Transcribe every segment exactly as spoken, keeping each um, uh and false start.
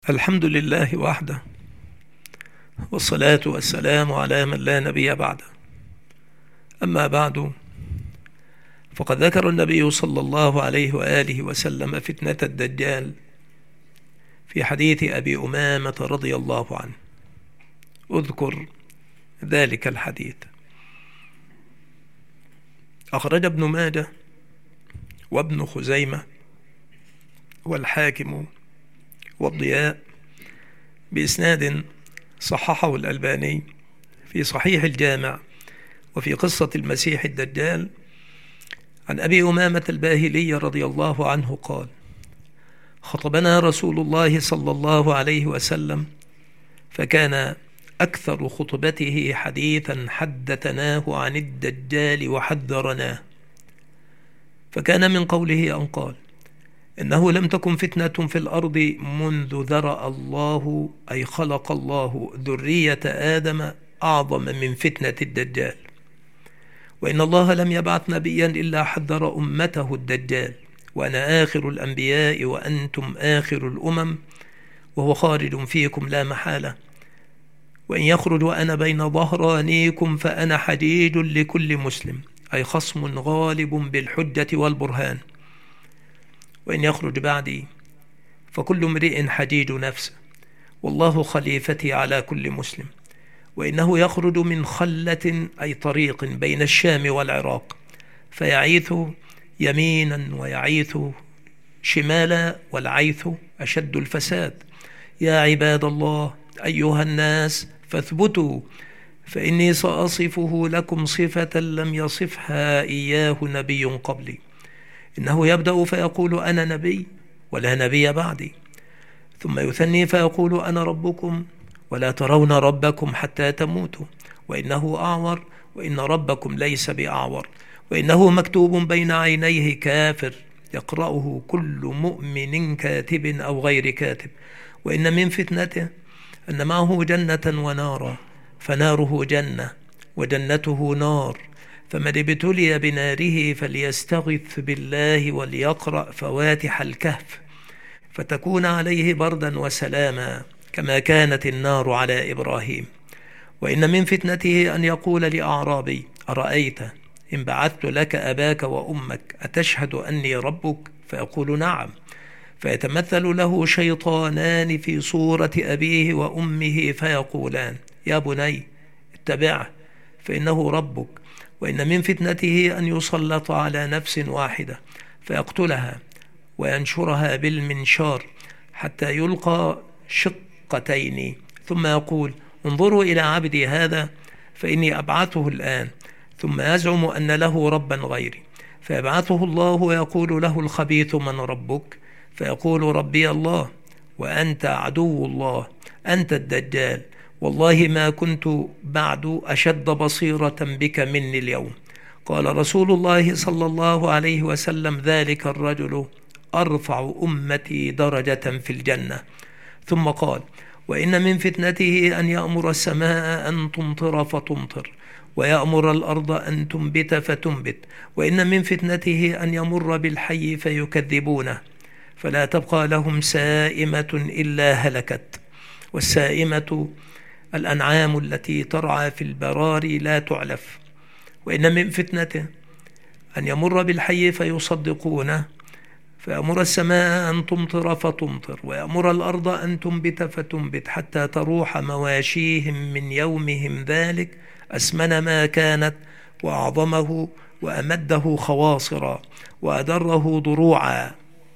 الحمد لله وحده، والصلاة والسلام على من لا نبي بعده. أما بعد، فقد ذكر النبي صلى الله عليه وآله وسلم فتنة الدجال في حديث أبي أمامة رضي الله عنه. أذكر ذلك الحديث. أخرج ابن ماجه وابن خزيمة والحاكم والضياء بإسناد صححه الألباني في صحيح الجامع وفي قصة المسيح الدجال عن أبي أمامة الباهلي رضي الله عنه قال: خطبنا رسول الله صلى الله عليه وسلم، فكان أكثر خطبته حديثا حدثناه عن الدجال وحذرناه. فكان من قوله أن قال: إنه لم تكن فتنة في الأرض منذ ذرأ الله أي خلق الله ذرية آدم أعظم من فتنة الدجال، وإن الله لم يبعث نبيا إلا حذر أمته الدجال، وأنا آخر الأنبياء وأنتم آخر الأمم، وهو خارج فيكم لا محالة، وإن يخرج وأنا بين ظهرانيكم فأنا حديد لكل مسلم، أي خصم غالب بالحجة والبرهان، وإن يخرج بعدي فكل امرئ حديد نفسه، والله خليفتي على كل مسلم، وإنه يخرج من خلة أي طريق بين الشام والعراق، فيعيث يمينا ويعيث شمالا، والعيث أشد الفساد. يا عباد الله أيها الناس فاثبتوا، فإني سأصفه لكم صفة لم يصفها إياه نبي قبلي. إنه يبدأ فيقول أنا نبي ولا نبي بعدي، ثم يثني فيقول أنا ربكم ولا ترون ربكم حتى تموتوا، وإنه أعور وإن ربكم ليس بأعور، وإنه مكتوب بين عينيه كافر يقرأه كل مؤمن كاتب أو غير كاتب، وإن من فتنته أن معه جنة ونارا، فناره جنة وجنته نار، فمن ابتلي بناره فليستغث بالله وليقرأ فواتح الكهف، فتكون عليه بردا وسلاما كما كانت النار على إبراهيم. وإن من فتنته أن يقول لأعرابي: أرأيت إن بعثت لك أباك وأمك أتشهد أني ربك؟ فيقول نعم، فيتمثل له شيطانان في صورة أبيه وأمه فيقولان: يا بني اتبعه فإنه ربك. وإن من فتنته أن يسلط على نفس واحدة فيقتلها وينشرها بالمنشار حتى يلقى شقتين، ثم يقول: انظروا إلى عبدي هذا فإني أبعثه الآن، ثم يزعم أن له ربا غيري، فيبعثه الله ويقول له الخبيث: من ربك؟ فيقول: ربي الله، وأنت عدو الله، أنت الدجال، والله ما كنت بعد أشد بصيرة بك مني اليوم. قال رسول الله صلى الله عليه وسلم: ذلك الرجل أرفع أمتي درجة في الجنة. ثم قال: وإن من فتنته أن يأمر السماء أن تمطر فتمطر، ويأمر الأرض أن تنبت فتنبت، وإن من فتنته أن يمر بالحي فيكذبونه، فلا تبقى لهم سائمة إلا هلكت. والسائمة الأنعام التي ترعى في البراري لا تعلف. وإن من فتنته أن يمر بالحي فيصدقونه، فيأمر السماء أن تمطر فتمطر، ويأمر الأرض أن تنبت فتنبت، حتى تروح مواشيهم من يومهم ذلك أسمن ما كانت، وأعظمه وأمده خواصرا، وأدره ضروعا.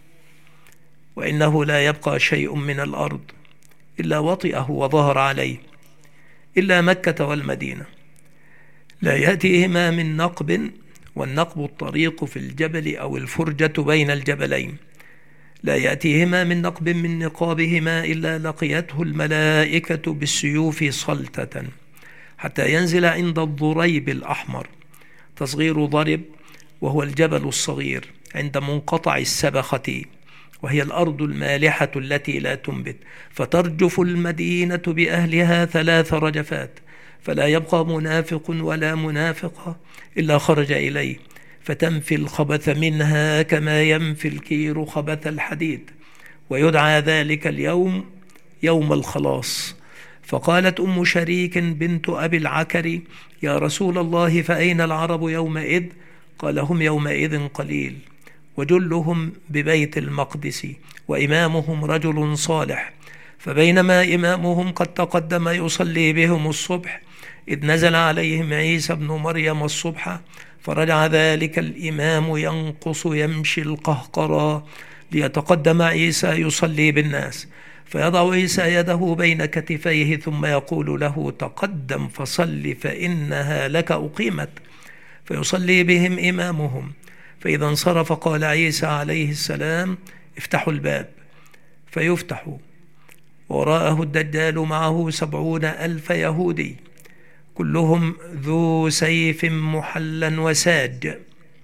وإنه لا يبقى شيء من الأرض إلا وطئه وظهر عليه، إلا مكة والمدينة، لا يأتيهما من نقب، والنقب الطريق في الجبل أو الفرجة بين الجبلين، لا يأتيهما من نقب من نقابهما إلا لقيته الملائكة بالسيوف صلتة، حتى ينزل عند الضريب الأحمر، تصغير ضرب وهو الجبل الصغير، عند منقطع السبخة، وهي الأرض المالحة التي لا تنبت، فترجف المدينة بأهلها ثلاث رجفات، فلا يبقى منافق ولا منافقة إلا خرج إليه، فتنفي الخبث منها كما ينفي الكير خبث الحديد، ويدعى ذلك اليوم يوم الخلاص. فقالت أم شريك بنت أبي العكر: يا رسول الله، فأين العرب يومئذ؟ قال: هم يومئذ قليل، وجلهم ببيت المقدس، وإمامهم رجل صالح. فبينما إمامهم قد تقدم يصلي بهم الصبح، إذ نزل عليهم عيسى بن مريم الصبح، فرجع ذلك الإمام ينقص يمشي القهقرى ليتقدم عيسى يصلي بالناس، فيضع عيسى يده بين كتفيه ثم يقول له: تقدم فصل فإنها لك أقيمت. فيصلي بهم إمامهم، فإذا انصرف قال عيسى عليه السلام: افتحوا الباب. فيفتح، وراءه الدجال معه سبعون ألف يهودي، كلهم ذو سيف محلا وساج.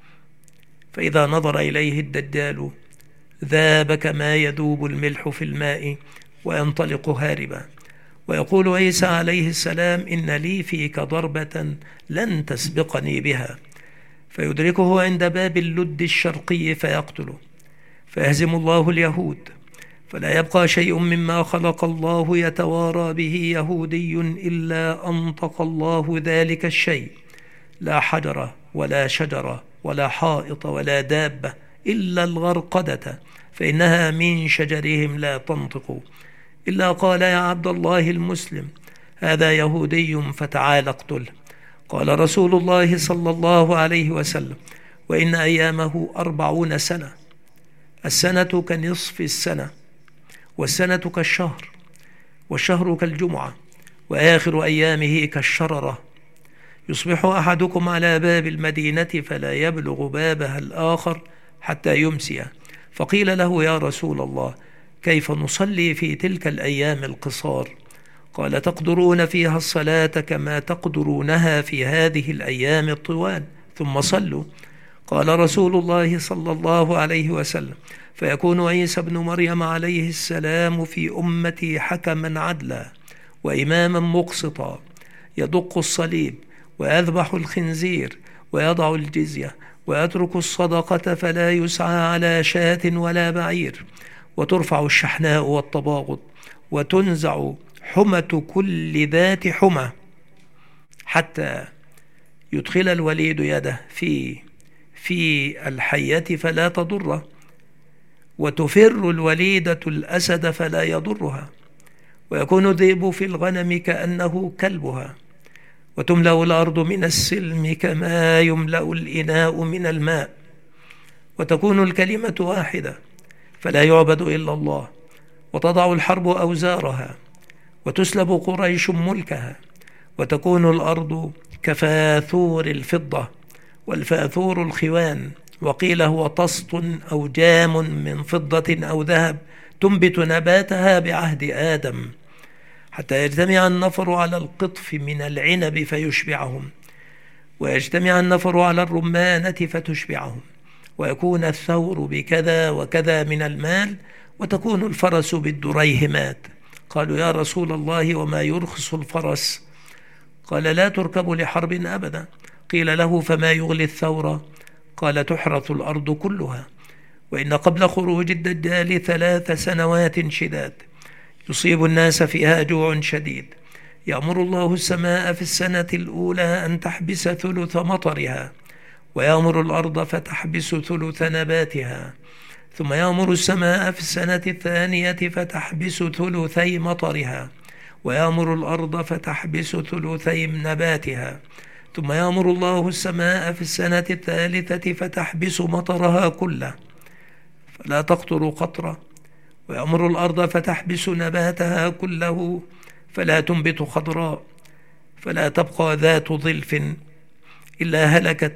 فإذا نظر إليه الدجال ذاب كما يذوب الملح في الماء وينطلق هاربا. ويقول عيسى عليه السلام: إن لي فيك ضربة لن تسبقني بها. فيدركه عند باب اللد الشرقي فيقتله، فيهزم الله اليهود، فلا يبقى شيء مما خلق الله يتوارى به يهودي إلا أنطق الله ذلك الشيء، لا حجر ولا شجرة ولا حائط ولا دابة إلا الغرقدة، فإنها من شجرهم لا تنطق إلا قال: يا عبد الله المسلم، هذا يهودي فتعال اقتله. قال رسول الله صلى الله عليه وسلم: وإن أيامه أربعون سنة، السنة كنصف السنة، والسنة كالشهر، والشهر كالجمعة، وآخر أيامه كالشررة. يصبح أحدكم على باب المدينة فلا يبلغ بابها الآخر حتى يمسي. فقيل له: يا رسول الله، كيف نصلي في تلك الأيام القصار؟ قال: تقدرون فيها الصلاة كما تقدرونها في هذه الأيام الطوال، ثم صلوا. قال رسول الله صلى الله عليه وسلم: فيكون عيسى بن مريم عليه السلام في أمتي حكما عدلا وإماما مقسطا، يدق الصليب ويذبح الخنزير ويضع الجزية ويترك الصدقة، فلا يسعى على شاة ولا بعير، وترفع الشحناء والتباغض، وتنزع حمة كل ذات حمى، حتى يدخل الوليد يده في في الحية فلا تضره، وتفر الوليدة الأسد فلا يضرها، ويكون الذئب في الغنم كأنه كلبها، وتملأ الأرض من السلم كما يملأ الإناء من الماء، وتكون الكلمة واحدة فلا يعبد إلا الله، وتضع الحرب أوزارها، وتسلب قريش ملكها، وتكون الأرض كفاثور الفضة، والفاثور الخوان، وقيل هو طسط أو جام من فضة أو ذهب، تنبت نباتها بعهد آدم، حتى يجتمع النفر على القطف من العنب فيشبعهم، ويجتمع النفر على الرمانة فتشبعهم، ويكون الثور بكذا وكذا من المال، وتكون الفرس بالدريهمات. قالوا: يا رسول الله، وما يرخص الفرس؟ قال: لا تركب لحرب أبدا. قيل له: فما يغلي الثور؟ قال: تحرث الأرض كلها. وإن قبل خروج الدجال ثلاث سنوات شداد يصيب الناس فيها جوع شديد، يأمر الله السماء في السنة الأولى أن تحبس ثلث مطرها، ويأمر الأرض فتحبس ثلث نباتها، ثم يأمر السماء في السنة الثانية فتحبس ثلثي مطرها، ويأمر الأرض فتحبس ثلثي نباتها، ثم يأمر الله السماء في السنة الثالثة فتحبس مطرها كله فلا تقطر قطرة، ويأمر الأرض فتحبس نباتها كله فلا تنبت خضراء، فلا تبقى ذات ظلف إلا هلكت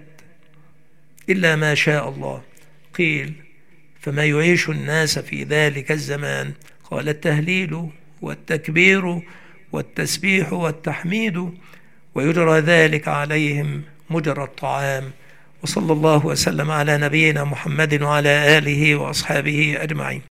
إلا ما شاء الله. قيل: فما يعيش الناس في ذلك الزمان؟ قال: التهليل والتكبير والتسبيح والتحميد، ويجرى ذلك عليهم مجرى الطعام. وصلى الله وسلم على نبينا محمد وعلى آله وأصحابه أجمعين.